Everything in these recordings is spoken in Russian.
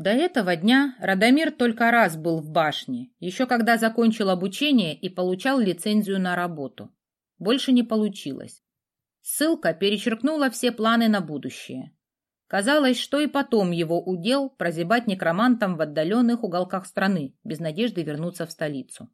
До этого дня Радомир только раз был в башне, еще когда закончил обучение и получал лицензию на работу. Больше не получилось. Ссылка перечеркнула все планы на будущее. Казалось, что и потом его удел прозябать некромантом в отдаленных уголках страны, без надежды вернуться в столицу.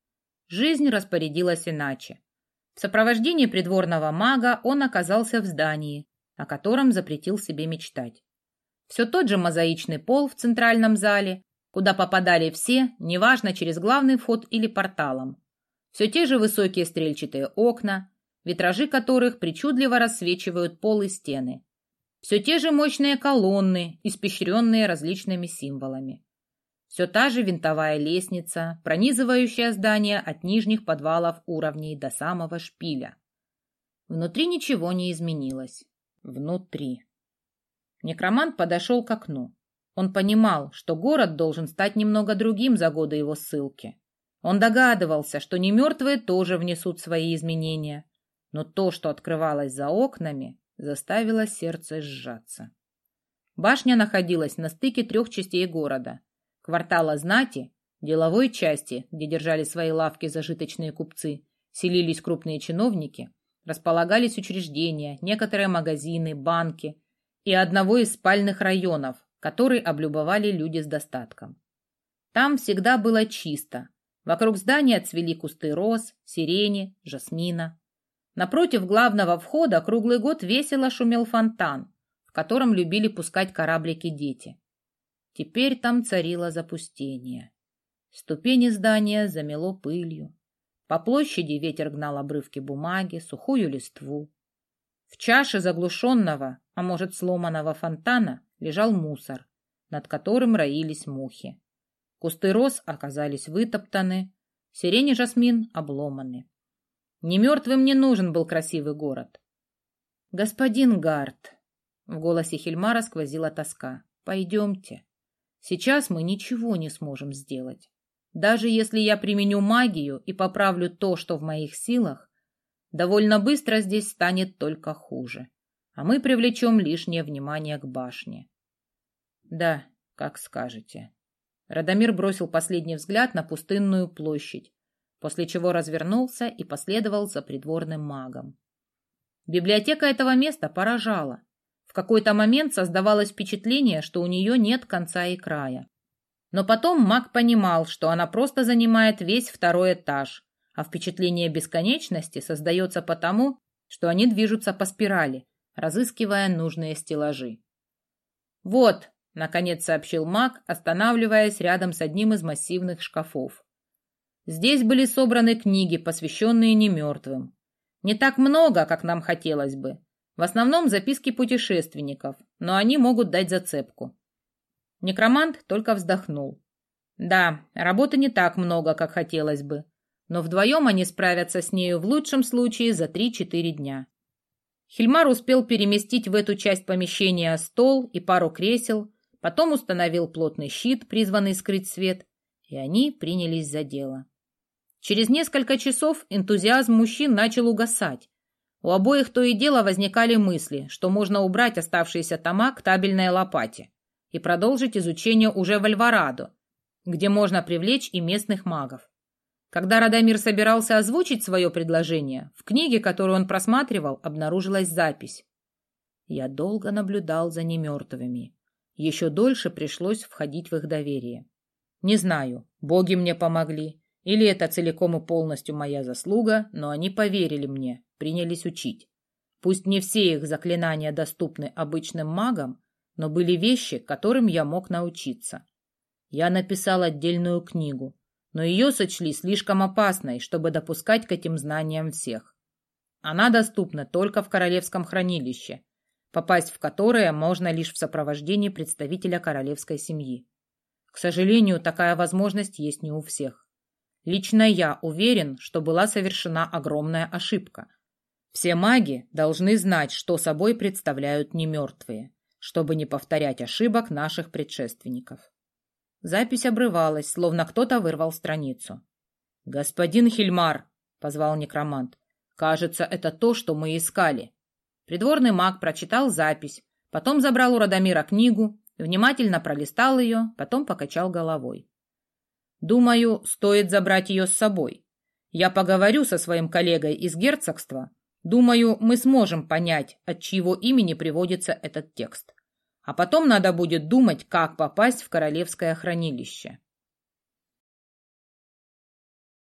Жизнь распорядилась иначе. В сопровождении придворного мага он оказался в здании, о котором запретил себе мечтать. Все тот же мозаичный пол в центральном зале, куда попадали все, неважно, через главный вход или порталом. Все те же высокие стрельчатые окна, витражи которых причудливо рассвечивают пол и стены. Все те же мощные колонны, испещренные различными символами. Все та же винтовая лестница, пронизывающая здание от нижних подвалов уровней до самого шпиля. Внутри ничего не изменилось. Внутри. Некромант подошел к окну. Он понимал, что город должен стать немного другим за годы его ссылки. Он догадывался, что немертвые тоже внесут свои изменения. Но то, что открывалось за окнами, заставило сердце сжаться. Башня находилась на стыке 3 частей города. Квартала знати, деловой части, где держали свои лавки зажиточные купцы, селились крупные чиновники, располагались учреждения, некоторые магазины, банки и одного из спальных районов, который облюбовали люди с достатком. Там всегда было чисто. Вокруг здания цвели кусты роз, сирени, жасмина. Напротив главного входа круглый год весело шумел фонтан, в котором любили пускать кораблики дети. Теперь там царило запустение. Ступени здания замело пылью. По площади ветер гнал обрывки бумаги, сухую листву. В чаше заглушенного, а может сломанного фонтана лежал мусор, над которым роились мухи. Кусты роз оказались вытоптаны, сирень и жасмин обломаны. Немертвым не нужен был красивый город. «Господин Гарт», — в голосе Хильмара сквозила тоска, — «пойдемте. Сейчас мы ничего не сможем сделать. Даже если я применю магию и поправлю то, что в моих силах, довольно быстро здесь станет только хуже, а мы привлечем лишнее внимание к башне». «Да, как скажете». Радомир бросил последний взгляд на пустынную площадь, после чего развернулся и последовал за придворным магом. Библиотека этого места поражала. В какой-то момент создавалось впечатление, что у нее нет конца и края. Но потом маг понимал, что она просто занимает весь 2-й этаж, а впечатление бесконечности создается потому, что они движутся по спирали, разыскивая нужные стеллажи. «Вот», — наконец сообщил маг, останавливаясь рядом с одним из массивных шкафов. Здесь были собраны книги, посвященные немертвым. Не так много, как нам хотелось бы. В основном записки путешественников, но они могут дать зацепку. Некромант только вздохнул. Да, работы не так много, как хотелось бы, но вдвоем они справятся с нею в лучшем случае за 3-4 дня. Хильмар успел переместить в эту часть помещения стол и пару кресел, потом установил плотный щит, призванный скрыть свет, и они принялись за дело. Через несколько часов энтузиазм мужчин начал угасать. У обоих то и дело возникали мысли, что можно убрать оставшиеся тома к табельной лопате и продолжить изучение уже в Альварадо, где можно привлечь и местных магов. Когда Радомир собирался озвучить свое предложение, в книге, которую он просматривал, обнаружилась запись. «Я долго наблюдал за немертвыми. Еще дольше пришлось входить в их доверие. Не знаю, боги мне помогли, или это целиком и полностью моя заслуга, но они поверили мне, принялись учить. Пусть не все их заклинания доступны обычным магам, но были вещи, которым я мог научиться. Я написал отдельную книгу, но ее сочли слишком опасной, чтобы допускать к этим знаниям всех. Она доступна только в Королевском хранилище, попасть в которое можно лишь в сопровождении представителя королевской семьи. К сожалению, такая возможность есть не у всех. Лично я уверен, что была совершена огромная ошибка. Все маги должны знать, что собой представляют немертвые, чтобы не повторять ошибок наших предшественников». Запись обрывалась, словно кто-то вырвал страницу. «Господин Хильмар», — позвал некромант, — «кажется, это то, что мы искали». Придворный маг прочитал запись, потом забрал у Радомира книгу Внимательно пролистал ее, потом покачал головой. «Думаю, стоит забрать ее с собой. Я поговорю со своим коллегой из герцогства. Думаю, мы сможем понять, от чьего имени приводится этот текст. А потом надо будет думать, как попасть в королевское хранилище».